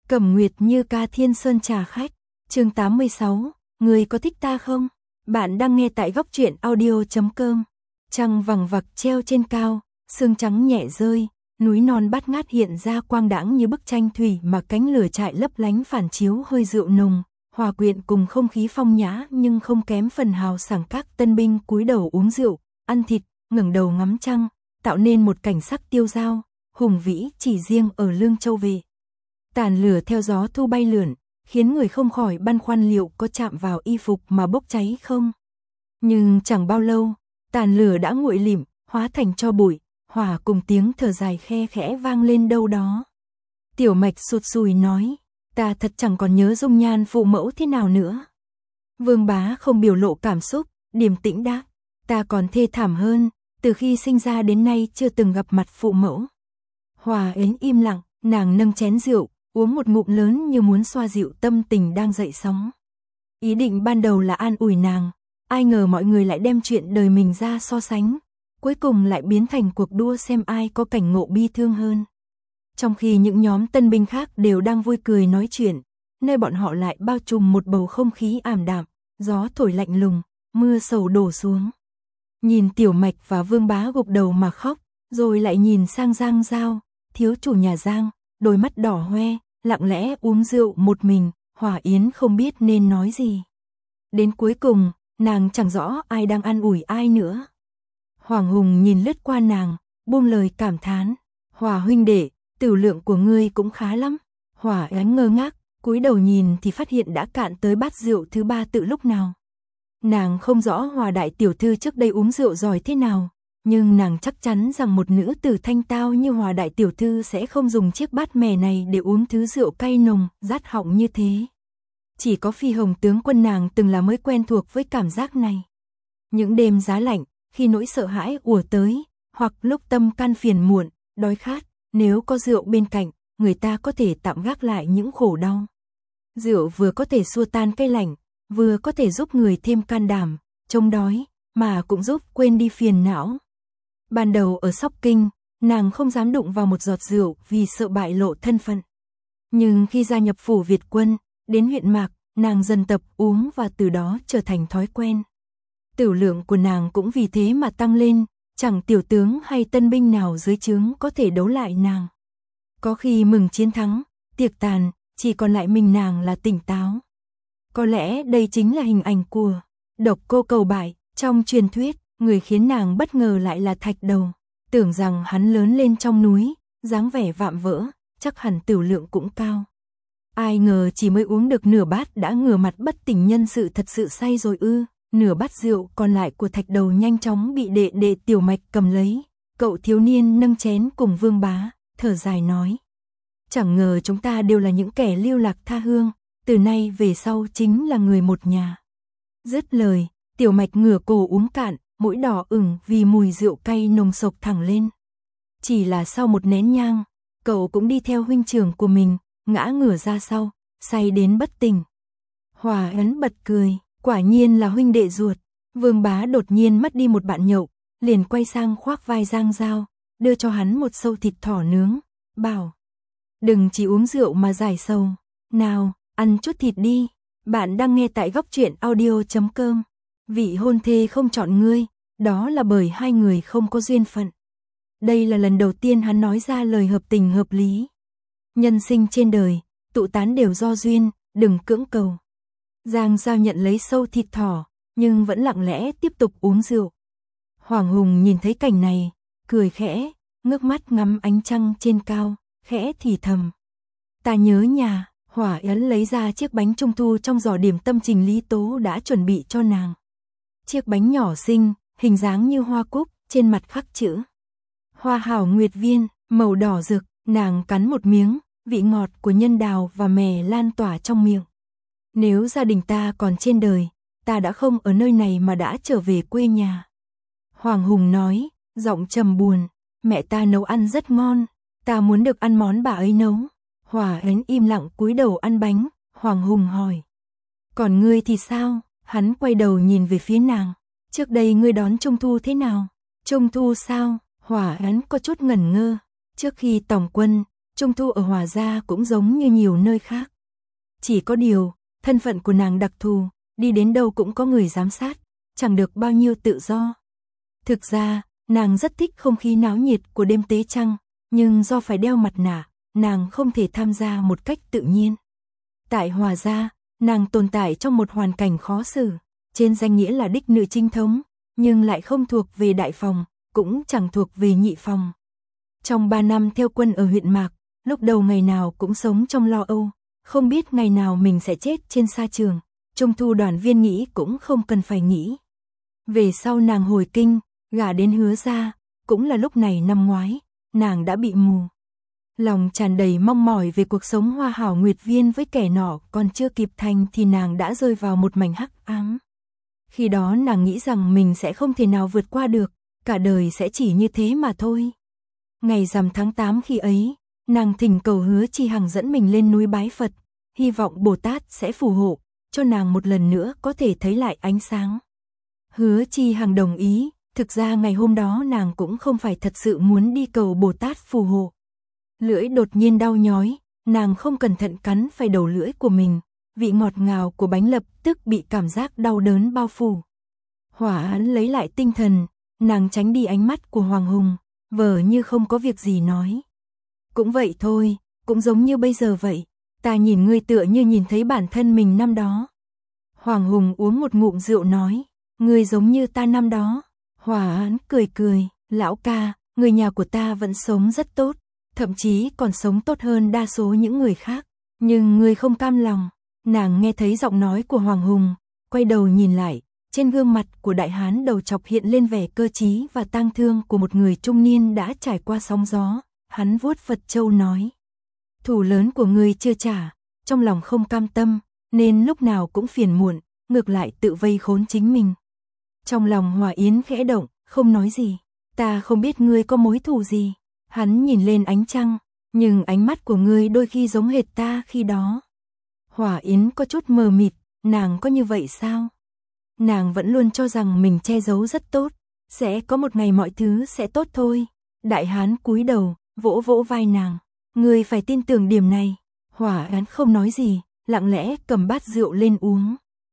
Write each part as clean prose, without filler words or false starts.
Cẩm Nguyệt Như ca Thiên Sơn trà khách, chương 86, người có thích ta không? Bạn đang nghe tại góc truyện audio.com. Trăng vằng vặc treo trên cao, sương trắng nhẹ rơi, núi non bát ngát hiện ra quang đãng như bức tranh thủy mà cánh lửa trại lấp lánh phản chiếu hơi rượu nồng, hòa quyện cùng không khí phong nhã nhưng không kém phần hào sảng. Các tân binh cúi đầu uống rượu, ăn thịt, ngẩng đầu ngắm trăng, tạo nên một cảnh sắc tiêu dao, hùng vĩ chỉ riêng ở Lương Châu về. Tàn lửa theo gió thu bay lượn, khiến người không khỏi băn khoăn liệu có chạm vào y phục mà bốc cháy không. Nhưng chẳng bao lâu, tàn lửa đã nguội lịm, hóa thành tro bụi, hòa cùng tiếng thở dài khe khẽ vang lên đâu đó. Tiểu Mạch sụt sùi nói, ta thật chẳng còn nhớ dung nhan phụ mẫu thế nào nữa. Vương Bá không biểu lộ cảm xúc, điềm tĩnh đáp, ta còn thê thảm hơn, từ khi sinh ra đến nay chưa từng gặp mặt phụ mẫu. Hòa Yến im lặng, nàng nâng chén rượu, uống một ngụm lớn như muốn xoa dịu tâm tình đang dậy sóng. Ý định ban đầu là an ủi nàng, ai ngờ mọi người lại đem chuyện đời mình ra so sánh, cuối cùng lại biến thành cuộc đua xem ai có cảnh ngộ bi thương hơn. Trong khi những nhóm tân binh khác đều đang vui cười nói chuyện, nơi bọn họ lại bao trùm một bầu không khí ảm đạm, gió thổi lạnh lùng, mưa sầu đổ xuống. Nhìn Tiểu Mạch và Vương Bá gục đầu mà khóc, rồi lại nhìn sang Giang Giao, thiếu chủ nhà Giang, đôi mắt đỏ hoe, lặng lẽ uống rượu một mình, Hòa Yến không biết nên nói gì. Đến cuối cùng, nàng chẳng rõ ai đang an ủi ai nữa. Hoàng Hùng nhìn lướt qua nàng, buông lời cảm thán, Hòa huynh đệ, tửu lượng của ngươi cũng khá lắm. Hòa Yến ngơ ngác, cúi đầu nhìn thì phát hiện đã cạn tới bát rượu thứ ba từ lúc nào. Nàng không rõ Hòa đại tiểu thư trước đây uống rượu giỏi thế nào, nhưng nàng chắc chắn rằng một nữ tử thanh tao như Hòa đại tiểu thư sẽ không dùng chiếc bát mè này để uống thứ rượu cay nồng, rát họng như thế. Chỉ có Phi Hồng tướng quân nàng từng là mới quen thuộc với cảm giác này. Những đêm giá lạnh, khi nỗi sợ hãi ùa tới, hoặc lúc tâm can phiền muộn, đói khát, nếu có rượu bên cạnh, người ta có thể tạm gác lại những khổ đau. Rượu vừa có thể xua tan cái lạnh, vừa có thể giúp người thêm can đảm, chống đói, mà cũng giúp quên đi phiền não. Ban đầu ở Sóc Kinh, nàng không dám đụng vào một giọt rượu vì sợ bại lộ thân phận. Nhưng khi gia nhập phủ Việt quân, đến huyện Mạc, nàng dần tập uống và từ đó trở thành thói quen. Tửu lượng của nàng cũng vì thế mà tăng lên, chẳng tiểu tướng hay tân binh nào dưới trướng có thể đấu lại nàng. Có khi mừng chiến thắng, tiệc tàn, chỉ còn lại mình nàng là tỉnh táo. Có lẽ đây chính là hình ảnh của Độc Cô cầu bại trong truyền thuyết. Người khiến nàng bất ngờ lại là Thạch Đầu, tưởng rằng hắn lớn lên trong núi, dáng vẻ vạm vỡ, chắc hẳn tửu lượng cũng cao. Ai ngờ chỉ mới uống được nửa bát đã ngửa mặt bất tỉnh nhân sự, thật sự say rồi ư? Nửa bát rượu còn lại của Thạch Đầu nhanh chóng bị đệ đệ Tiểu Mạch cầm lấy. Cậu thiếu niên nâng chén cùng Vương Bá, thở dài nói: chẳng ngờ chúng ta đều là những kẻ lưu lạc tha hương, từ nay về sau chính là người một nhà. Dứt lời, Tiểu Mạch ngửa cổ uống cạn, mũi đỏ ửng vì mùi rượu cay nồng sộc thẳng lên. Chỉ là sau một nén nhang, cậu cũng đi theo huynh trưởng của mình, ngã ngửa ra sau, say đến bất tỉnh. Hòa Ấn bật cười, quả nhiên là huynh đệ ruột. Vương Bá đột nhiên mất đi một bạn nhậu, liền quay sang khoác vai Giang Giao, đưa cho hắn một sâu thịt thỏ nướng, bảo: đừng chỉ uống rượu mà giải sầu, nào, ăn chút thịt đi. Bạn đang nghe tại góc truyện audio.com. Vị hôn thê không chọn ngươi, đó là bởi hai người không có duyên phận. Đây là lần đầu tiên hắn nói ra lời hợp tình hợp lý. Nhân sinh trên đời, tụ tán đều do duyên, đừng cưỡng cầu. Giang Giao nhận lấy sâu thịt thỏ, nhưng vẫn lặng lẽ tiếp tục uống rượu. Hoàng Hùng nhìn thấy cảnh này, cười khẽ, ngước mắt ngắm ánh trăng trên cao, khẽ thì thầm: ta nhớ nhà. Hỏa Yến lấy ra chiếc bánh trung thu trong giỏ điểm tâm Trình Lý Tố đã chuẩn bị cho nàng. Chiếc bánh nhỏ xinh, hình dáng như hoa cúc, trên mặt khắc chữ Hoa Hảo Nguyệt Viên, màu đỏ rực, nàng cắn một miếng, vị ngọt của nhân đào và mè lan tỏa trong miệng. Nếu gia đình ta còn trên đời, ta đã không ở nơi này mà đã trở về quê nhà. Hoàng Hùng nói, giọng trầm buồn, mẹ ta nấu ăn rất ngon, ta muốn được ăn món bà ấy nấu. Hòa Yến im lặng cúi đầu ăn bánh, Hoàng Hùng hỏi: còn ngươi thì sao? Hắn quay đầu nhìn về phía nàng: trước đây ngươi đón Trung Thu thế nào? Trung Thu sao? Hòa Yến có chút ngẩn ngơ. Trước khi tòng quân, Trung thu ở Hòa Gia cũng giống như nhiều nơi khác. Chỉ có điều, thân phận của nàng đặc thù, đi đến đâu cũng có người giám sát, chẳng được bao nhiêu tự do. Thực ra, nàng rất thích không khí náo nhiệt của đêm tế trăng, nhưng do phải đeo mặt nạ, nàng không thể tham gia một cách tự nhiên. Tại Hòa Gia, nàng tồn tại trong một hoàn cảnh khó xử, trên danh nghĩa là đích nữ chính thống, nhưng lại không thuộc về đại phòng, cũng chẳng thuộc về nhị phòng. Trong 3 năm theo quân ở huyện Mạc, lúc đầu ngày nào cũng sống trong lo âu, không biết ngày nào mình sẽ chết trên sa trường. Trung thu Đoàn Viên nghĩ cũng không cần phải nghĩ. Về sau nàng hồi kinh, gả đến Hứa Gia, cũng là lúc này năm ngoái, nàng đã bị mù. Lòng tràn đầy mong mỏi về cuộc sống hoa hảo nguyệt viên với kẻ nọ, còn chưa kịp thành thì nàng đã rơi vào một mảnh hắc ám. Khi đó nàng nghĩ rằng mình sẽ không thể nào vượt qua được, cả đời sẽ chỉ như thế mà thôi. Ngày rằm tháng 8 khi ấy, nàng thỉnh cầu Hứa Chi Hằng dẫn mình lên núi bái Phật, hy vọng Bồ Tát sẽ phù hộ, cho nàng một lần nữa có thể thấy lại ánh sáng. Hứa Chi Hằng đồng ý, thực ra ngày hôm đó nàng cũng không phải thật sự muốn đi cầu Bồ Tát phù hộ. Lưỡi đột nhiên đau nhói, nàng không cẩn thận cắn phải đầu lưỡi của mình, vị ngọt ngào của bánh lập tức bị cảm giác đau đớn bao phủ. Hỏa Án lấy lại tinh thần, nàng tránh đi ánh mắt của Hoàng Hùng, vờ như không có việc gì nói. Cũng vậy thôi, cũng giống như bây giờ vậy, ta nhìn ngươi tựa như nhìn thấy bản thân mình năm đó. Hoàng Hùng uống một ngụm rượu nói, ngươi giống như ta năm đó. Hỏa Án cười cười, lão ca, người nhà của ta vẫn sống rất tốt, thậm chí còn sống tốt hơn đa số những người khác, nhưng ngươi không cam lòng. Nàng nghe thấy giọng nói của Hoàng Hùng, quay đầu nhìn lại, trên gương mặt của đại hán đầu chọc hiện lên vẻ cơ trí và tang thương của một người trung niên đã trải qua sóng gió. Hắn vuốt Phật châu nói, thù lớn của ngươi chưa trả, trong lòng không cam tâm, nên lúc nào cũng phiền muộn, ngược lại tự vây khốn chính mình. Trong lòng Hòa Yến khẽ động, không nói gì, ta không biết ngươi có mối thù gì. Hắn nhìn lên ánh trăng, nhưng ánh mắt của ngươi đôi khi giống hệt ta khi đó. Hòa Yến có chút mờ mịt, nàng có như vậy sao? Nàng vẫn luôn cho rằng mình che giấu rất tốt, sẽ có một ngày mọi thứ sẽ tốt thôi. Đại hán cúi đầu, vỗ vỗ vai nàng, ngươi phải tin tưởng điểm này. Hòa Yến không nói gì, lặng lẽ cầm bát rượu lên uống.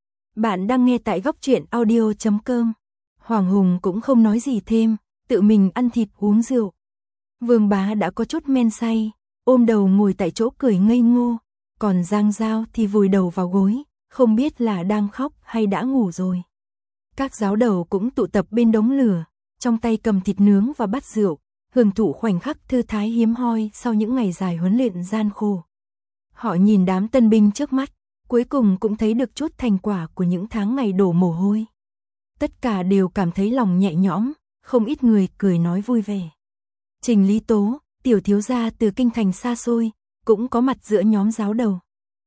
Bạn đang nghe tại Góc Truyện Audio.com. Hoàng Hùng cũng không nói gì thêm, tự mình ăn thịt uống rượu. Vương Bá đã có chút men say, ôm đầu ngồi tại chỗ cười ngây ngô, còn Giang Giao thì vùi đầu vào gối, không biết là đang khóc hay đã ngủ rồi. Các giáo đầu cũng tụ tập bên đống lửa, trong tay cầm thịt nướng và bát rượu, hưởng thụ khoảnh khắc thư thái hiếm hoi sau những ngày dài huấn luyện gian khổ. Họ nhìn đám tân binh trước mắt, cuối cùng cũng thấy được chút thành quả của những tháng ngày đổ mồ hôi. Tất cả đều cảm thấy lòng nhẹ nhõm, không ít người cười nói vui vẻ. Trình Lý Tố, tiểu thiếu gia từ kinh thành xa xôi, cũng có mặt giữa nhóm giáo đầu.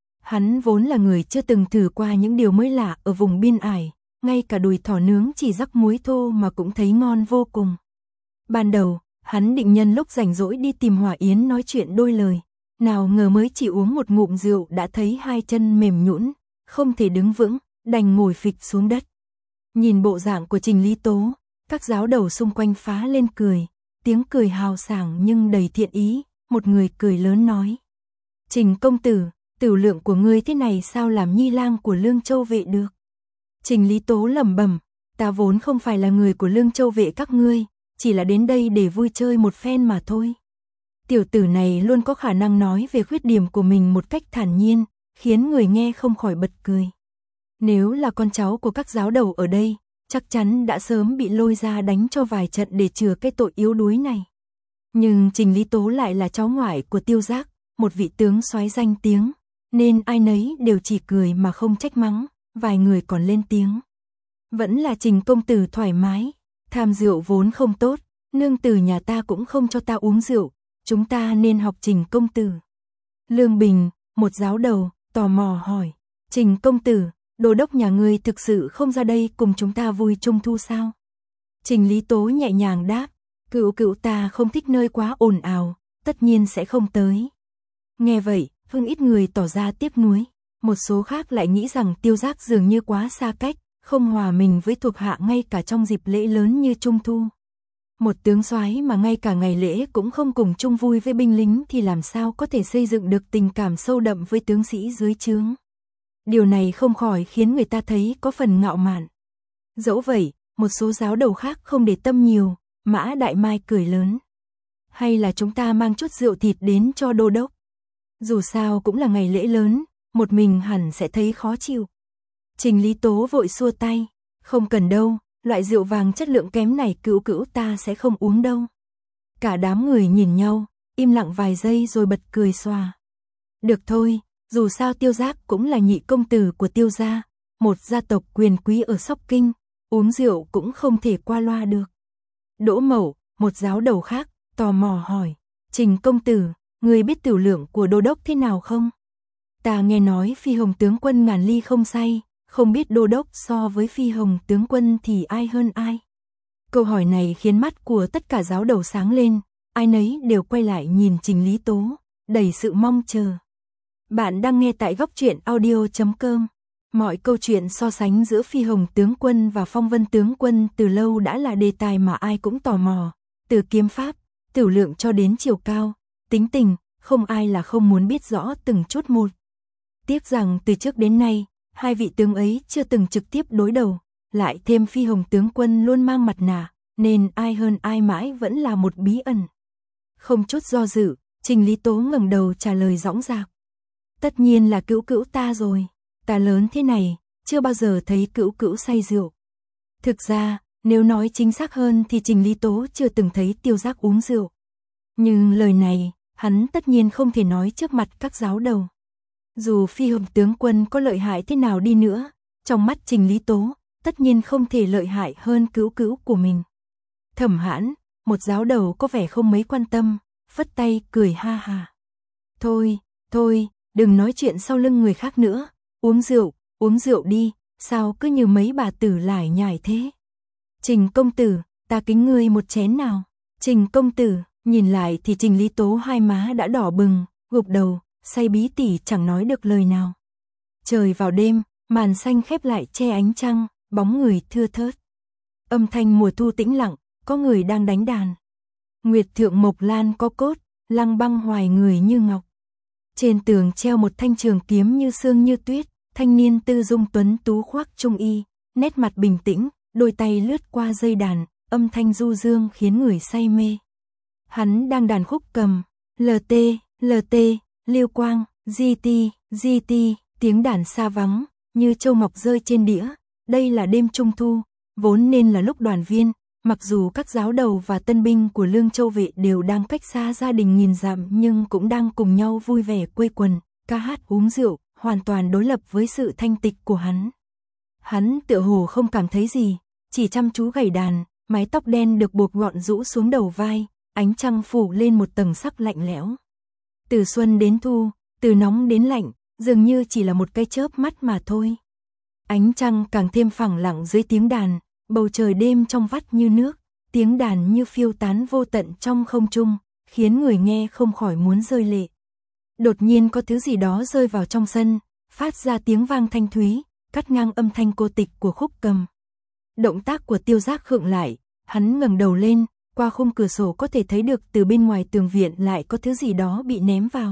Hắn vốn là người chưa từng thử qua những điều mới lạ ở vùng biên ải, ngay cả đùi thỏ nướng chỉ rắc muối thô mà cũng thấy ngon vô cùng. Ban đầu, hắn định nhân lúc rảnh rỗi đi tìm Hòa Yến nói chuyện đôi lời, nào ngờ mới chỉ uống một ngụm rượu đã thấy hai chân mềm nhũn, không thể đứng vững, đành ngồi phịch xuống đất. Nhìn bộ dạng của Trình Lý Tố, các giáo đầu xung quanh phá lên cười, tiếng cười hào sảng nhưng đầy thiện ý, một người cười lớn nói. Trình công tử, tửu lượng của ngươi thế này sao làm nhi lang của Lương Châu Vệ được? Trình Lý Tố lẩm bẩm, ta vốn không phải là người của Lương Châu Vệ các ngươi, chỉ là đến đây để vui chơi một phen mà thôi. Tiểu tử này luôn có khả năng nói về khuyết điểm của mình một cách thản nhiên, khiến người nghe không khỏi bật cười. Nếu là con cháu của các giáo đầu ở đây, chắc chắn đã sớm bị lôi ra đánh cho vài trận để chừa cái tội yếu đuối này. Nhưng Trình Lý Tố lại là cháu ngoại của Tiêu Giác, một vị tướng soái danh tiếng, nên ai nấy đều chỉ cười mà không trách mắng, vài người còn lên tiếng. Vẫn là Trình công tử thoải mái, tham rượu vốn không tốt, nương tử nhà ta cũng không cho ta uống rượu, chúng ta nên học Trình công tử. Lương Bình, một giáo đầu, tò mò hỏi, Trình công tử, đô đốc nhà ngươi thực sự không ra đây cùng chúng ta vui trung thu sao? Trình Lý Tố nhẹ nhàng đáp, cữu ta không thích nơi quá ồn ào, tất nhiên sẽ không tới. Nghe vậy, không ít người tỏ ra tiếc nuối, một số khác lại nghĩ rằng Tiêu Giác dường như quá xa cách, không hòa mình với thuộc hạ ngay cả trong dịp lễ lớn như trung thu. Một tướng soái mà ngay cả ngày lễ cũng không cùng chung vui với binh lính thì làm sao có thể xây dựng được tình cảm sâu đậm với tướng sĩ dưới trướng. Điều này không khỏi khiến người ta thấy có phần ngạo mạn. Dẫu vậy, một số giáo đầu khác không để tâm nhiều, Mã Đại Mai cười lớn. Hay là chúng ta mang chút rượu thịt đến cho đô đốc? Dù sao cũng là ngày lễ lớn, một mình hẳn sẽ thấy khó chịu. Trình Lý Tố vội xua tay. Không cần đâu, loại rượu vàng chất lượng kém này cữu cữu ta sẽ không uống đâu. Cả đám người nhìn nhau, im lặng vài giây rồi bật cười xòa. Được thôi, dù sao Tiêu Giác cũng là nhị công tử của Tiêu gia, một gia tộc quyền quý ở Sóc Kinh, uống rượu cũng không thể qua loa được. Đỗ Mậu, một giáo đầu khác, tò mò hỏi, Trình công tử, người biết tiểu lượng của đô đốc thế nào không? Ta nghe nói Phi Hồng tướng quân ngàn ly không say, không biết đô đốc so với Phi Hồng tướng quân thì ai hơn ai? Câu hỏi này khiến mắt của tất cả giáo đầu sáng lên, ai nấy đều quay lại nhìn Trình Lý Tố, đầy sự mong chờ. Bạn đang nghe tại góc truyện audio.com. Mọi câu chuyện so sánh giữa Phi Hồng tướng quân và Phong Vân tướng quân từ lâu đã là đề tài mà ai cũng tò mò, từ kiếm pháp, tiểu lượng cho đến chiều cao, tính tình, không ai là không muốn biết rõ từng chút một. Tiếc rằng từ trước đến nay, hai vị tướng ấy chưa từng trực tiếp đối đầu, lại thêm Phi Hồng tướng quân luôn mang mặt nạ, nên ai hơn ai mãi vẫn là một bí ẩn. Không chút do dự, Trình Lý Tố ngẩng đầu trả lời dõng dạc. Tất nhiên là cữu cữu ta rồi, ta lớn thế này, chưa bao giờ thấy cữu cữu say rượu. Thực ra, nếu nói chính xác hơn thì Trình Lý Tố chưa từng thấy Tiêu Giác uống rượu. Nhưng lời này, hắn tất nhiên không thể nói trước mặt các giáo đầu. Dù Phi Hồng tướng quân có lợi hại thế nào đi nữa, trong mắt Trình Lý Tố, tất nhiên không thể lợi hại hơn cữu cữu của mình. Thẩm Hãn, một giáo đầu có vẻ không mấy quan tâm, phất tay cười ha ha. Thôi, đừng nói chuyện sau lưng người khác nữa, uống rượu đi, sao cứ như mấy bà tử lải nhải thế. Trình công tử, ta kính ngươi một chén nào. Trình công tử, nhìn lại thì Trình Lý Tố hai má đã đỏ bừng, gục đầu, say bí tỉ chẳng nói được lời nào. Trời vào đêm, màn xanh khép lại che ánh trăng, bóng người thưa thớt. Âm thanh mùa thu tĩnh lặng, có người đang đánh đàn. Nguyệt thượng mộc lan có cốt, lăng băng hoài người như ngọc. Trên tường treo một thanh trường kiếm như sương như tuyết, thanh niên tư dung tuấn tú khoác trung y, nét mặt bình tĩnh, đôi tay lướt qua dây đàn, âm thanh du dương khiến người say mê. Hắn đang đàn khúc cầm, LT, Liêu Quang, GT, tiếng đàn xa vắng, như châu ngọc rơi trên đĩa. Đây là đêm trung thu, vốn nên là lúc đoàn viên, mặc dù các giáo đầu và tân binh của Lương Châu Vệ đều đang cách xa gia đình nghìn dặm nhưng cũng đang cùng nhau vui vẻ quây quần, ca hát uống rượu, hoàn toàn đối lập với sự thanh tịch của hắn. Hắn tựa hồ không cảm thấy gì, chỉ chăm chú gảy đàn, mái tóc đen được buộc gọn rũ xuống đầu vai, ánh trăng phủ lên một tầng sắc lạnh lẽo. Từ xuân đến thu, từ nóng đến lạnh, dường như chỉ là một cái chớp mắt mà thôi. Ánh trăng càng thêm phẳng lặng dưới tiếng đàn, bầu trời đêm trong vắt như nước, tiếng đàn như phiêu tán vô tận trong không trung, khiến người nghe không khỏi muốn rơi lệ. Đột nhiên có thứ gì đó rơi vào trong sân, phát ra tiếng vang thanh thúy, cắt ngang âm thanh cô tịch của khúc cầm. Động tác của Tiêu Giác khựng lại, hắn ngẩng đầu lên, qua khung cửa sổ có thể thấy được từ bên ngoài tường viện lại có thứ gì đó bị ném vào.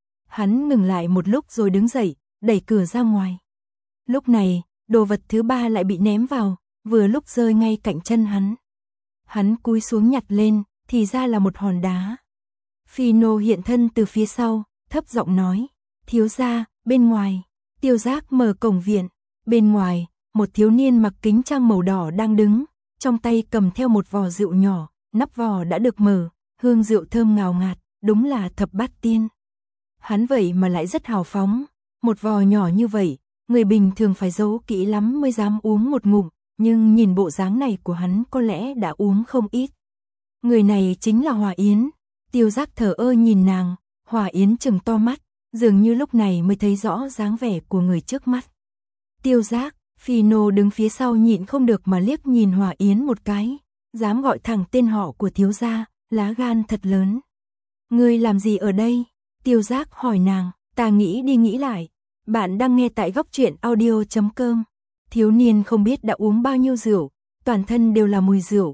Hắn ngừng lại một lúc rồi đứng dậy, đẩy cửa ra ngoài. Lúc này, đồ vật thứ ba lại bị ném vào, vừa lúc rơi ngay cạnh chân hắn. Hắn cúi xuống nhặt lên, thì ra là một hòn đá. Phi Nô hiện thân từ phía sau, thấp giọng nói, thiếu gia, bên ngoài. Tiêu Giác mở cổng viện, bên ngoài, một thiếu niên mặc kính trang màu đỏ đang đứng, trong tay cầm theo một vò rượu nhỏ, nắp vò đã được mở, hương rượu thơm ngào ngạt, đúng là thập bát tiên. Hắn vậy mà lại rất hào phóng, một vò nhỏ như vậy, người bình thường phải giấu kỹ lắm mới dám uống một ngụm, nhưng nhìn bộ dáng này của hắn có lẽ đã uống không ít. Người này chính là Hòa Yến. Tiêu Giác thờ ơ nhìn nàng, Hòa Yến trừng to mắt, dường như lúc này mới thấy rõ dáng vẻ của người trước mắt. Tiêu Giác, Phi Nô đứng phía sau nhịn không được mà liếc nhìn Hòa Yến một cái, dám gọi thẳng tên họ của thiếu gia, lá gan thật lớn. Ngươi làm gì ở đây? Tiêu Giác hỏi nàng, ta nghĩ đi nghĩ lại. Bạn đang nghe tại góc truyện audio.com. Thiếu niên không biết đã uống bao nhiêu rượu, toàn thân đều là mùi rượu,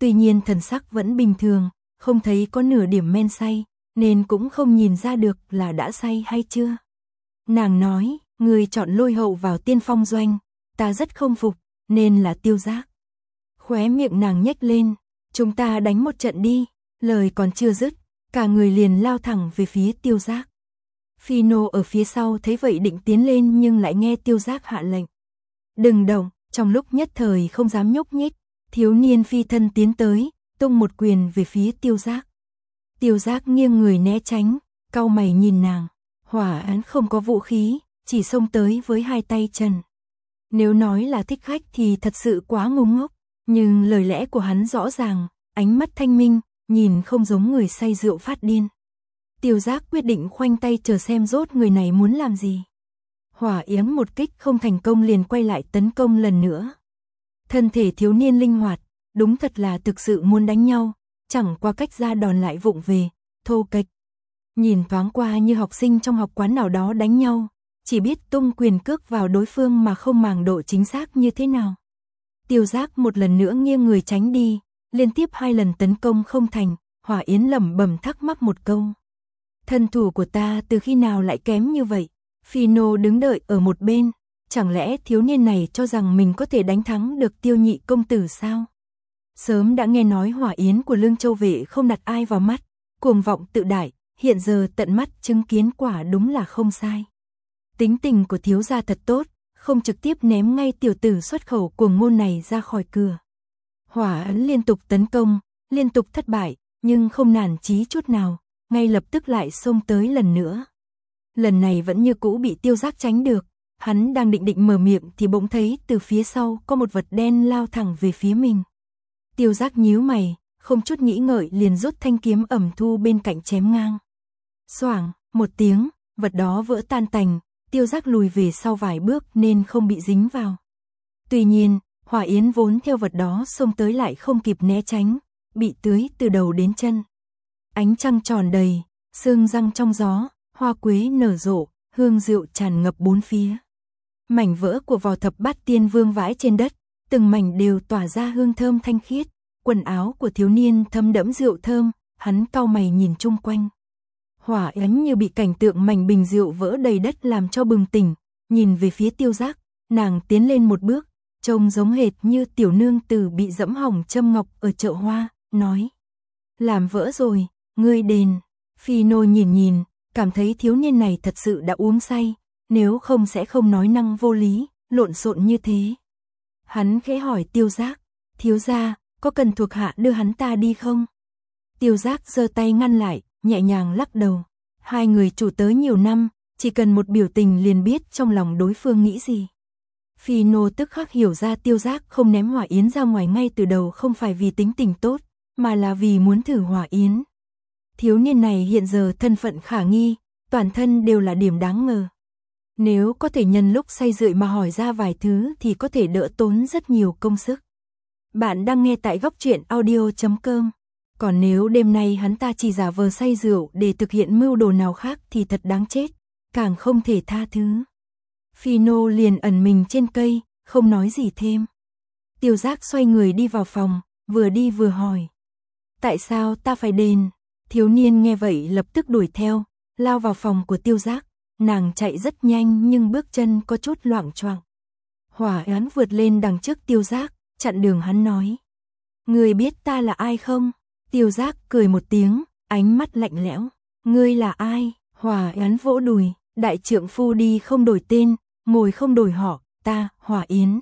tuy nhiên thần sắc vẫn bình thường, không thấy có nửa điểm men say, nên cũng không nhìn ra được là đã say hay chưa. Nàng nói, người chọn Lôi Hậu vào Tiên Phong doanh, ta rất không phục, nên là Tiêu Giác. Khóe miệng nàng nhếch lên, chúng ta đánh một trận đi, lời còn chưa dứt, cả người liền lao thẳng về phía Tiêu Giác. Phi nô ở phía sau thấy vậy định tiến lên nhưng lại nghe Tiêu Giác hạ lệnh. Đừng động, trong lúc nhất thời không dám nhúc nhích, thiếu niên phi thân tiến tới, tung một quyền về phía Tiêu Giác. Tiêu Giác nghiêng người né tránh, cau mày nhìn nàng, Hỏa Án không có vũ khí, chỉ xông tới với hai tay chân. Nếu nói là thích khách thì thật sự quá ngu ngốc, nhưng lời lẽ của hắn rõ ràng, ánh mắt thanh minh, nhìn không giống người say rượu phát điên. Tiêu Giác quyết định khoanh tay chờ xem rốt người này muốn làm gì. Hỏa Yếm một kích không thành công liền quay lại tấn công lần nữa. Thân thể thiếu niên linh hoạt, đúng thật là thực sự muốn đánh nhau, chẳng qua cách ra đòn lại vụng về, thô kệch. Nhìn thoáng qua như học sinh trong học quán nào đó đánh nhau, chỉ biết tung quyền cước vào đối phương mà không màng độ chính xác như thế nào. Tiêu Giác một lần nữa nghiêng người tránh đi, liên tiếp 2 lần tấn công không thành, Hỏa Yến lẩm bẩm thắc mắc một câu. Thân thủ của ta từ khi nào lại kém như vậy? Phi nô đứng đợi ở một bên, chẳng lẽ thiếu niên này cho rằng mình có thể đánh thắng được Tiêu nhị công tử sao? Sớm đã nghe nói Hỏa Yến của Lương Châu Vệ không đặt ai vào mắt, cuồng vọng tự đại, hiện giờ tận mắt chứng kiến quả đúng là không sai. Tính tình của thiếu gia thật tốt, không trực tiếp ném ngay tiểu tử xuất khẩu cuồng ngôn này ra khỏi cửa. Hỏa Ấn liên tục tấn công, liên tục thất bại, nhưng không nản chí chút nào, ngay lập tức lại xông tới lần nữa. Lần này vẫn như cũ bị Tiêu Giác tránh được, hắn đang định mở miệng thì bỗng thấy từ phía sau có một vật đen lao thẳng về phía mình. Tiêu Giác nhíu mày, không chút nghĩ ngợi liền rút thanh kiếm ẩm thu bên cạnh chém ngang. Xoảng, một tiếng, vật đó vỡ tan tành, Tiêu Giác lùi về sau vài bước nên không bị dính vào. Tuy nhiên, Hỏa Yến vốn theo vật đó xông tới lại không kịp né tránh, bị tưới từ đầu đến chân. Ánh trăng tròn đầy, sương răng trong gió, hoa quế nở rộ, hương rượu tràn ngập bốn phía. Mảnh vỡ của vò thập bát tiên vương vãi trên đất, từng mảnh đều tỏa ra hương thơm thanh khiết, quần áo của thiếu niên thấm đẫm rượu thơm, hắn cau mày nhìn chung quanh. Hỏa Yến như bị cảnh tượng mảnh bình rượu vỡ đầy đất làm cho bừng tỉnh, nhìn về phía Tiêu Giác, nàng tiến lên một bước, trông giống hệt như tiểu nương tử bị dẫm hỏng châm ngọc ở chợ hoa, nói: "Làm vỡ rồi, ngươi đền." Phi nô nhìn, cảm thấy thiếu niên này thật sự đã uống say, nếu không sẽ không nói năng vô lý, lộn xộn như thế. Hắn khẽ hỏi Tiêu Giác: "Thiếu gia, có cần thuộc hạ đưa hắn ta đi không?" Tiêu Giác giơ tay ngăn lại, nhẹ nhàng lắc đầu. Hai người chủ tới nhiều năm, chỉ cần một biểu tình liền biết trong lòng đối phương nghĩ gì. Phi nô tức khắc hiểu ra Tiêu Giác không ném Hỏa Yến ra ngoài ngay từ đầu không phải vì tính tình tốt, mà là vì muốn thử Hỏa Yến. Thiếu niên này hiện giờ thân phận khả nghi, toàn thân đều là điểm đáng ngờ. Nếu có thể nhân lúc say rượu mà hỏi ra vài thứ thì có thể đỡ tốn rất nhiều công sức. Bạn đang nghe tại Góc Truyện Audio.com. Còn nếu đêm nay hắn ta chỉ giả vờ say rượu để thực hiện mưu đồ nào khác thì thật đáng chết, càng không thể tha thứ. Phi nô liền ẩn mình trên cây, không nói gì thêm. Tiêu Giác xoay người đi vào phòng, vừa đi vừa hỏi: "Tại sao ta phải đền?" Thiếu niên nghe vậy lập tức đuổi theo, lao vào phòng của Tiêu Giác, nàng chạy rất nhanh nhưng bước chân có chút loạng choạng. Hỏa Án vượt lên đằng trước Tiêu Giác, chặn đường hắn nói: "Ngươi biết ta là ai không?" Tiêu Giác cười một tiếng, ánh mắt lạnh lẽo: "Ngươi là ai?" Hỏa Yến vỗ đùi: "Đại trượng phu đi không đổi tên, ngồi không đổi họ, ta, Hỏa Yến.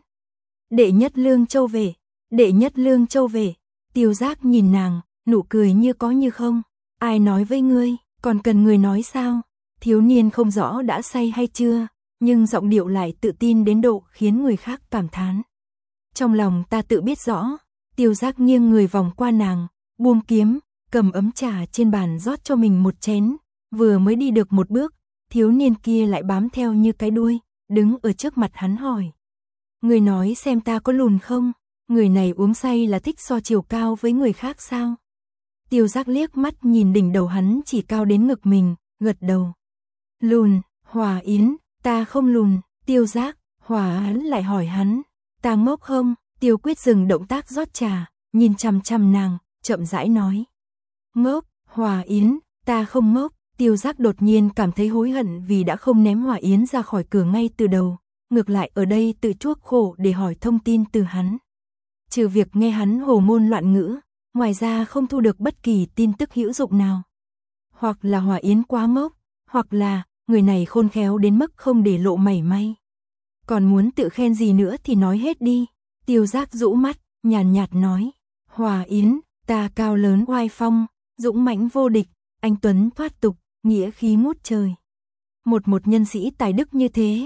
Đệ nhất Lương Châu Vệ, đệ nhất Lương Châu Vệ." Tiêu Giác nhìn nàng, nụ cười như có như không. "Ai nói với ngươi, còn cần người nói sao?" Thiếu niên không rõ đã say hay chưa, nhưng giọng điệu lại tự tin đến độ khiến người khác cảm thán. "Trong lòng ta tự biết rõ." Tiêu Giác nghiêng người vòng qua nàng, buông kiếm, cầm ấm trà trên bàn rót cho mình một chén, vừa mới đi được một bước, thiếu niên kia lại bám theo như cái đuôi, đứng ở trước mặt hắn hỏi: "Người nói xem ta có lùn không? Người này uống say là thích so chiều cao với người khác sao?" Tiêu Giác liếc mắt nhìn đỉnh đầu hắn chỉ cao đến ngực mình, gật đầu: "Lùn." Hỏa Yến: "Ta không lùn." Tiêu Giác. Hỏa Án lại hỏi hắn: "Ta ngốc không?" Tiêu Quyết dừng động tác rót trà, nhìn chằm chằm nàng, chậm rãi nói. Ngốc, Hòa Yến, ta không ngốc. Tiêu Giác đột nhiên cảm thấy hối hận vì đã không ném Hòa Yến ra khỏi cửa ngay từ đầu, ngược lại ở đây tự chuốc khổ để hỏi thông tin từ hắn. Trừ việc nghe hắn hồ ngôn loạn ngữ, ngoài ra không thu được bất kỳ tin tức hữu dụng nào. Hoặc là Hòa Yến quá ngốc, hoặc là người này khôn khéo đến mức không để lộ mảy may. Còn muốn tự khen gì nữa thì nói hết đi. Tiêu Giác rũ mắt, nhàn nhạt nói. Hòa Yến, ta cao lớn oai phong, dũng mãnh vô địch, anh tuấn thoát tục, nghĩa khí ngút trời. Một nhân sĩ tài đức như thế,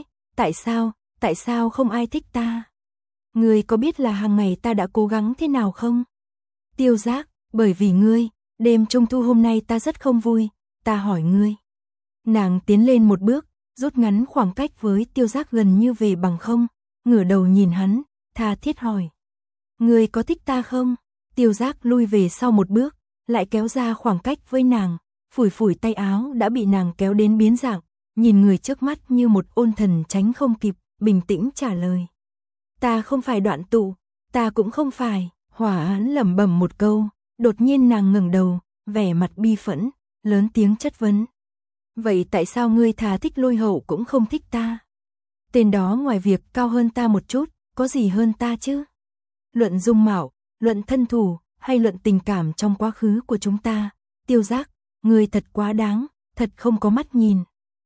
tại sao không ai thích ta? Ngươi có biết là hàng ngày ta đã cố gắng thế nào không? Tiêu Giác, bởi vì ngươi, đêm trung thu hôm nay ta rất không vui, ta hỏi ngươi. Nàng tiến lên một bước, rút ngắn khoảng cách với Tiêu Giác gần như về bằng không, ngửa đầu nhìn hắn, tha thiết hỏi. Ngươi có thích ta không? Tiêu Giác lui về sau một bước, lại kéo ra khoảng cách với nàng, phủi phủi tay áo đã bị nàng kéo đến biến dạng, nhìn người trước mắt như một ôn thần tránh không kịp, bình tĩnh trả lời. Ta không phải Đoạn Tụ, ta cũng không phải. Hòa Yến lẩm bẩm một câu, đột nhiên nàng ngẩng đầu, vẻ mặt bi phẫn, lớn tiếng chất vấn. Vậy tại sao ngươi thà thích Lôi Hậu cũng không thích ta? Tên đó ngoài việc cao hơn ta một chút, có gì hơn ta chứ? Luận dung mạo, luận thân thủ, hay luận tình cảm trong quá khứ của chúng ta, Tiêu Giác, ngươi thật quá đáng, thật không có mắt nhìn.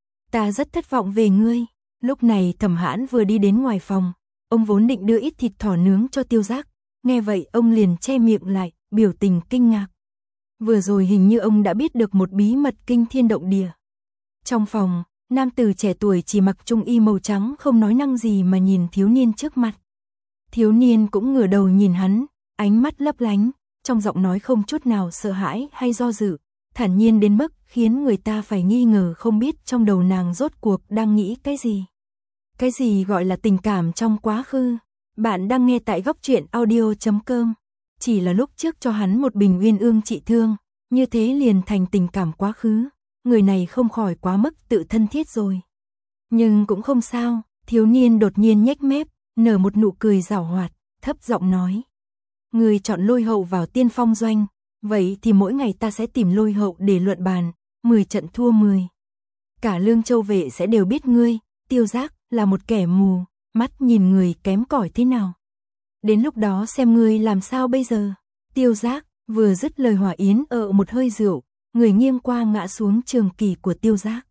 Ta rất thất vọng về ngươi. Lúc này Thẩm Hãn vừa đi đến ngoài phòng, ông vốn định đưa ít thịt thỏ nướng cho Tiêu Giác, nghe vậy ông liền che miệng lại, biểu tình kinh ngạc. Vừa rồi hình như ông đã biết được một bí mật kinh thiên động địa. Trong phòng, nam tử trẻ tuổi chỉ mặc trung y màu trắng không nói năng gì mà nhìn thiếu niên trước mặt. Thiếu niên cũng ngửa đầu nhìn hắn, ánh mắt lấp lánh, trong giọng nói không chút nào sợ hãi hay do dự, thản nhiên đến mức khiến người ta phải nghi ngờ không biết trong đầu nàng rốt cuộc đang nghĩ cái gì. Cái gì gọi là tình cảm trong quá khứ? Bạn đang nghe tại Góc Truyện Audio.com. Chỉ là lúc trước cho hắn một bình uyên ương trị thương, như thế liền thành tình cảm quá khứ. Người này không khỏi quá mức tự thân thiết rồi. Nhưng cũng không sao, thiếu niên đột nhiên nhếch mép, nở một nụ cười giảo hoạt, thấp giọng nói. Người chọn Lôi Hậu vào Tiên Phong doanh, vậy thì mỗi ngày ta sẽ tìm Lôi Hậu để luận bàn, 10 trận thua 10. Cả Lương Châu vệ sẽ đều biết ngươi, Tiêu Giác, là một kẻ mù, mắt nhìn người kém cỏi thế nào. Đến lúc đó xem ngươi làm sao bây giờ. Tiêu Giác, vừa dứt lời Hòa Yến một hơi rượu, người nghiêng qua ngã xuống trường kỳ của Tiêu Giác.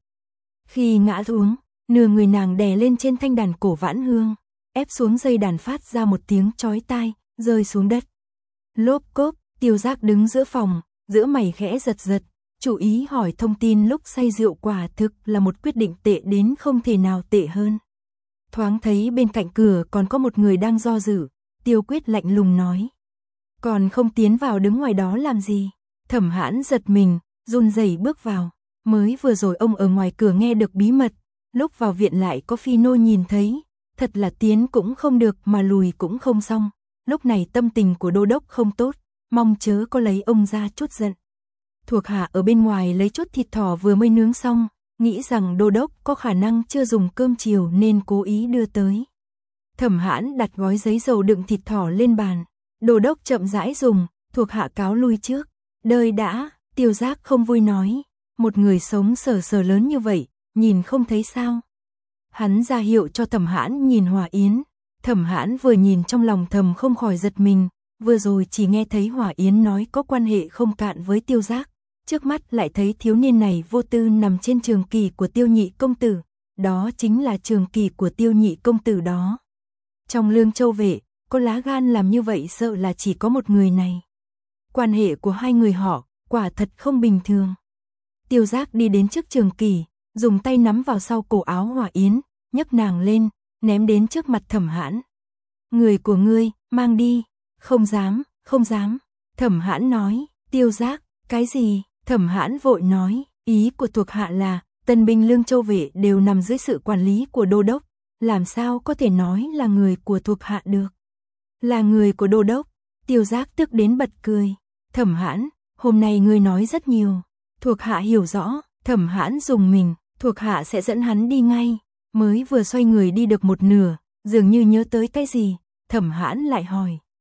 Khi ngã xuống, nửa người nàng đè lên trên thanh đàn cổ vãn hương, ép xuống dây đàn phát ra một tiếng chói tai, rơi xuống đất. Lốp cốp, Tiêu Giác đứng giữa phòng, giữa mày khẽ giật giật, chú ý hỏi thông tin lúc say rượu quả thực là một quyết định tệ đến không thể nào tệ hơn. Thoáng thấy bên cạnh cửa còn có một người đang do dự, Tiêu Quyết lạnh lùng nói. Còn không tiến vào đứng ngoài đó làm gì? Thẩm Hãn giật mình, run rẩy bước vào. Mới vừa rồi ông ở ngoài cửa nghe được bí mật, lúc vào viện lại có phi nô nhìn thấy. Thật là tiến cũng không được mà lùi cũng không xong. Lúc này tâm tình của đô đốc không tốt, mong chớ có lấy ông ra chút giận. Thuộc hạ ở bên ngoài lấy chút thịt thỏ vừa mới nướng xong, nghĩ rằng đô đốc có khả năng chưa dùng cơm chiều nên cố ý đưa tới. Thẩm Hãn đặt gói giấy dầu đựng thịt thỏ lên bàn. Đô đốc chậm rãi dùng, thuộc hạ cáo lui trước. Đợi đã, Tiêu Giác không vui nói. Một người sống sờ sờ lớn như vậy, nhìn không thấy sao. Hắn ra hiệu cho Thẩm Hãn nhìn Hòa Yến. Thẩm Hãn vừa nhìn trong lòng thầm không khỏi giật mình. Vừa rồi chỉ nghe thấy Hòa Yến nói có quan hệ không cạn với Tiêu Giác. Trước mắt lại thấy thiếu niên này vô tư nằm trên trường kỳ của Tiêu nhị công tử. Đó chính là trường kỳ của Tiêu nhị công tử đó. Trong Lương Châu vệ, có lá gan làm như vậy sợ là chỉ có một người này. Quan hệ của hai người họ, quả thật không bình thường. Tiêu Giác đi đến trước trường kỳ, dùng tay nắm vào sau cổ áo Hòa Yến, nhấc nàng lên, ném đến trước mặt Thẩm Hãn. Người của ngươi, mang đi. Không dám, không dám. Thẩm Hãn nói. Tiêu Giác, cái gì? Thẩm Hãn vội nói, ý của thuộc hạ là, tân binh Lương Châu vệ đều nằm dưới sự quản lý của đô đốc, làm sao có thể nói là người của thuộc hạ được. Là người của đô đốc. Tiêu Giác tức đến bật cười. Thẩm Hãn, hôm nay ngươi nói rất nhiều. Thuộc hạ hiểu rõ. Thẩm Hãn dùng mình, thuộc hạ sẽ dẫn hắn đi ngay. Mới vừa xoay người đi được một nửa, dường như nhớ tới cái gì, Thẩm Hãn lại hỏi.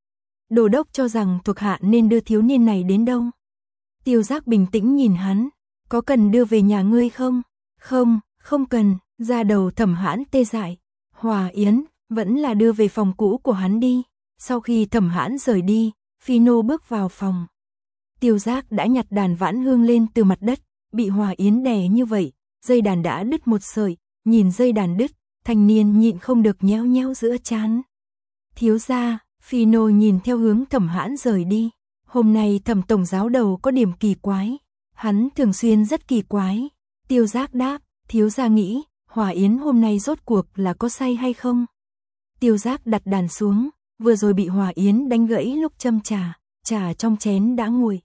Đô đốc cho rằng thuộc hạ nên đưa thiếu niên này đến đâu? Tiêu Giác bình tĩnh nhìn hắn, có cần đưa về nhà ngươi không? Không, không cần, da đầu Thẩm Hãn tê dại. Hòa Yến, vẫn là đưa về phòng cũ của hắn đi. Sau khi Thẩm Hãn rời đi, Phi Nô bước vào phòng. Tiêu Giác đã nhặt đàn vãn hương lên từ mặt đất, bị Hòa Yến đè như vậy, dây đàn đã đứt một sợi, nhìn dây đàn đứt, thanh niên nhịn không được nhéo nhéo giữa trán. Thiếu gia, Phi Nô nhìn theo hướng Thẩm Hãn rời đi. Hôm nay Thẩm tổng giáo đầu có điểm kỳ quái, hắn thường xuyên rất kỳ quái. Tiêu Giác đáp, thiếu gia nghĩ, Hòa Yến hôm nay rốt cuộc là có say hay không? Tiêu Giác đặt đàn xuống, vừa rồi bị Hòa Yến đánh gãy lúc châm trà, trà trong chén đã nguội.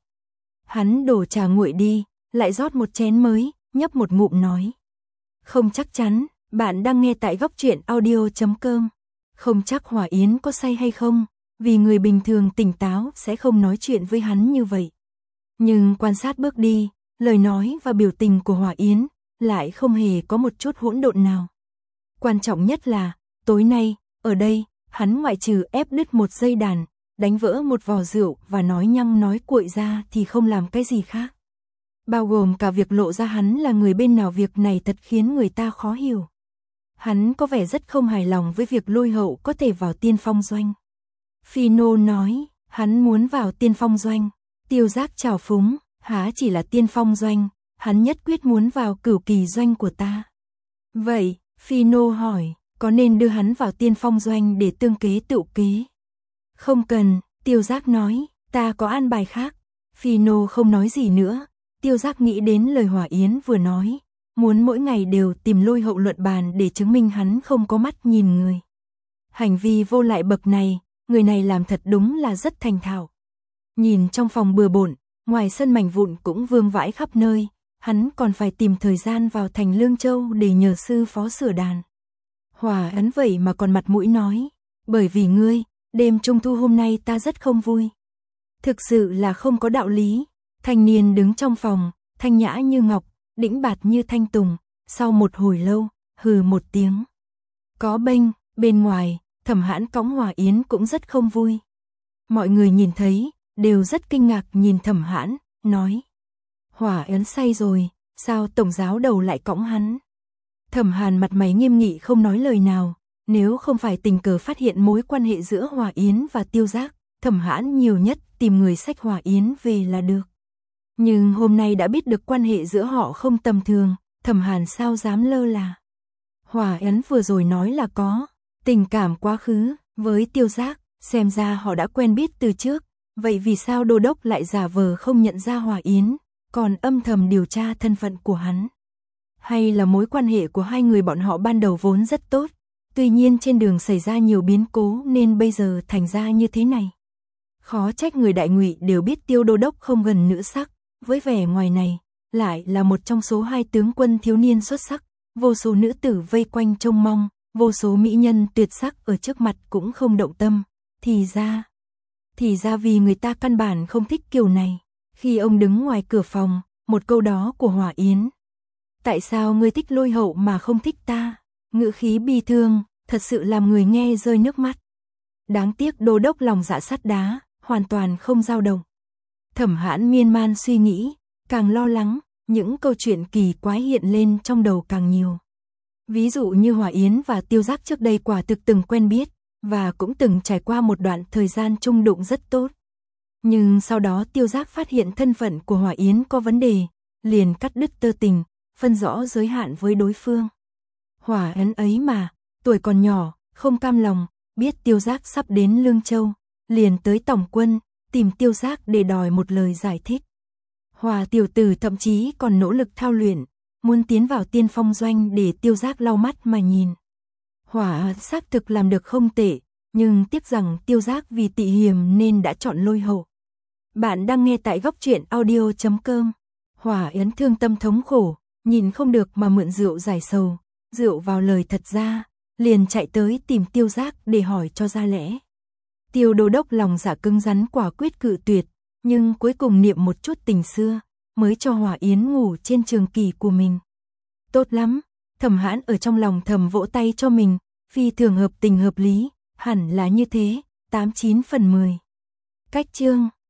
Hắn đổ trà nguội đi, lại rót một chén mới, nhấp một ngụm nói. Không chắc chắn, bạn đang nghe tại góc truyện audio.com. Không chắc Hòa Yến có say hay không, vì người bình thường tỉnh táo sẽ không nói chuyện với hắn như vậy. Nhưng quan sát bước đi, lời nói và biểu tình của Hòa Yến lại không hề có một chút hỗn độn nào. Quan trọng nhất là, tối nay, ở đây, hắn ngoại trừ ép đứt một dây đàn, đánh vỡ một vò rượu và nói nhăng nói cuội ra thì không làm cái gì khác. Bao gồm cả việc lộ ra hắn là người bên nào, việc này thật khiến người ta khó hiểu. Hắn có vẻ rất không hài lòng với việc Lôi Hậu có thể vào Tiên Phong doanh. Phi Nô nói, hắn muốn vào Tiên Phong doanh. Tiêu Giác trào phúng, há chỉ là Tiên Phong doanh, hắn nhất quyết muốn vào Cửu Kỳ doanh của ta. Vậy, Phi Nô hỏi, có nên đưa hắn vào Tiên Phong doanh để tương kế tựu kế? Không cần, Tiêu Giác nói, ta có an bài khác. Phi Nô không nói gì nữa. Tiêu Giác nghĩ đến lời Hòa Yến vừa nói, muốn mỗi ngày đều tìm Lôi Hậu luận bàn để chứng minh hắn không có mắt nhìn người. Hành vi vô lại bậc này, người này làm thật đúng là rất thành thạo. Nhìn trong phòng bừa bộn, ngoài sân mảnh vụn cũng vương vãi khắp nơi, hắn còn phải tìm thời gian vào thành Lương Châu để nhờ sư phó sửa đàn. Hòa Ấn vậy mà còn mặt mũi nói, bởi vì ngươi, đêm trung thu hôm nay ta rất không vui. Thực sự là không có đạo lý. Thanh niên đứng trong phòng, thanh nhã như ngọc, đĩnh bạt như thanh tùng, sau một hồi lâu, hừ một tiếng. Có bênh, bên ngoài, Thẩm Hãn cõng Hòa Yến cũng rất không vui. Mọi người nhìn thấy, đều rất kinh ngạc nhìn Thẩm Hãn, nói. Hòa Yến say rồi, sao tổng giáo đầu lại cõng hắn? Thẩm Hàn mặt mày nghiêm nghị không nói lời nào, nếu không phải tình cờ phát hiện mối quan hệ giữa Hòa Yến và Tiêu Giác, Thẩm Hãn nhiều nhất tìm người xách Hòa Yến về là được. Nhưng hôm nay đã biết được quan hệ giữa họ không tầm thường, Thẩm Hàn sao dám lơ là. Hòa Yến vừa rồi nói là có tình cảm quá khứ với Tiêu Giác, xem ra họ đã quen biết từ trước, vậy vì sao đô đốc lại giả vờ không nhận ra Hòa Yến, còn âm thầm điều tra thân phận của hắn? Hay là mối quan hệ của hai người bọn họ ban đầu vốn rất tốt, tuy nhiên trên đường xảy ra nhiều biến cố nên bây giờ thành ra như thế này. Khó trách người Đại Ngụy đều biết Tiêu đô đốc không gần nữ sắc, với vẻ ngoài này, lại là một trong số 2 tướng quân thiếu niên xuất sắc, vô số nữ tử vây quanh trông mong, vô số mỹ nhân tuyệt sắc ở trước mặt cũng không động tâm, thì ra vì người ta căn bản không thích kiểu này. Khi ông đứng ngoài cửa phòng, một câu đó của Hòa Yến. Tại sao ngươi thích Lôi Hậu mà không thích ta? Ngữ khí bi thương, thật sự làm người nghe rơi nước mắt. Đáng tiếc đô đốc lòng dạ sắt đá, hoàn toàn không dao động. Thẩm Hãn miên man suy nghĩ, càng lo lắng, những câu chuyện kỳ quái hiện lên trong đầu càng nhiều. Ví dụ như Hòa Yến và Tiêu Giác trước đây quả thực từng quen biết, và cũng từng trải qua một đoạn thời gian chung đụng rất tốt. Nhưng sau đó Tiêu Giác phát hiện thân phận của Hòa Yến có vấn đề, liền cắt đứt tơ tình, phân rõ giới hạn với đối phương. Hòa Yến ấy mà, tuổi còn nhỏ, không cam lòng, biết Tiêu Giác sắp đến Lương Châu, liền tới tổng quân, tìm Tiêu Giác để đòi một lời giải thích. Hòa tiểu tử thậm chí còn nỗ lực thao luyện, muốn tiến vào Tiên Phong doanh để Tiêu Giác lau mắt mà nhìn. Hòa xác thực làm được không tệ, nhưng tiếc rằng Tiêu Giác vì tị hiềm nên đã chọn Lôi Hậu. Bạn đang nghe tại góc truyện audio.com. Hòa Yến thương tâm thống khổ, nhìn không được mà mượn rượu giải sầu, rượu vào lời thật ra, liền chạy tới tìm Tiêu Giác để hỏi cho ra lẽ. Tiêu đô đốc lòng dạ cứng rắn quả quyết cự tuyệt, nhưng cuối cùng niệm một chút tình xưa, mới cho Hòa Yến ngủ trên trường kỳ của mình. Tốt lắm, Thẩm Hãn ở trong lòng thầm vỗ tay cho mình, phi thường hợp tình hợp lý, hẳn là như thế, 89 phần 10. Cách chương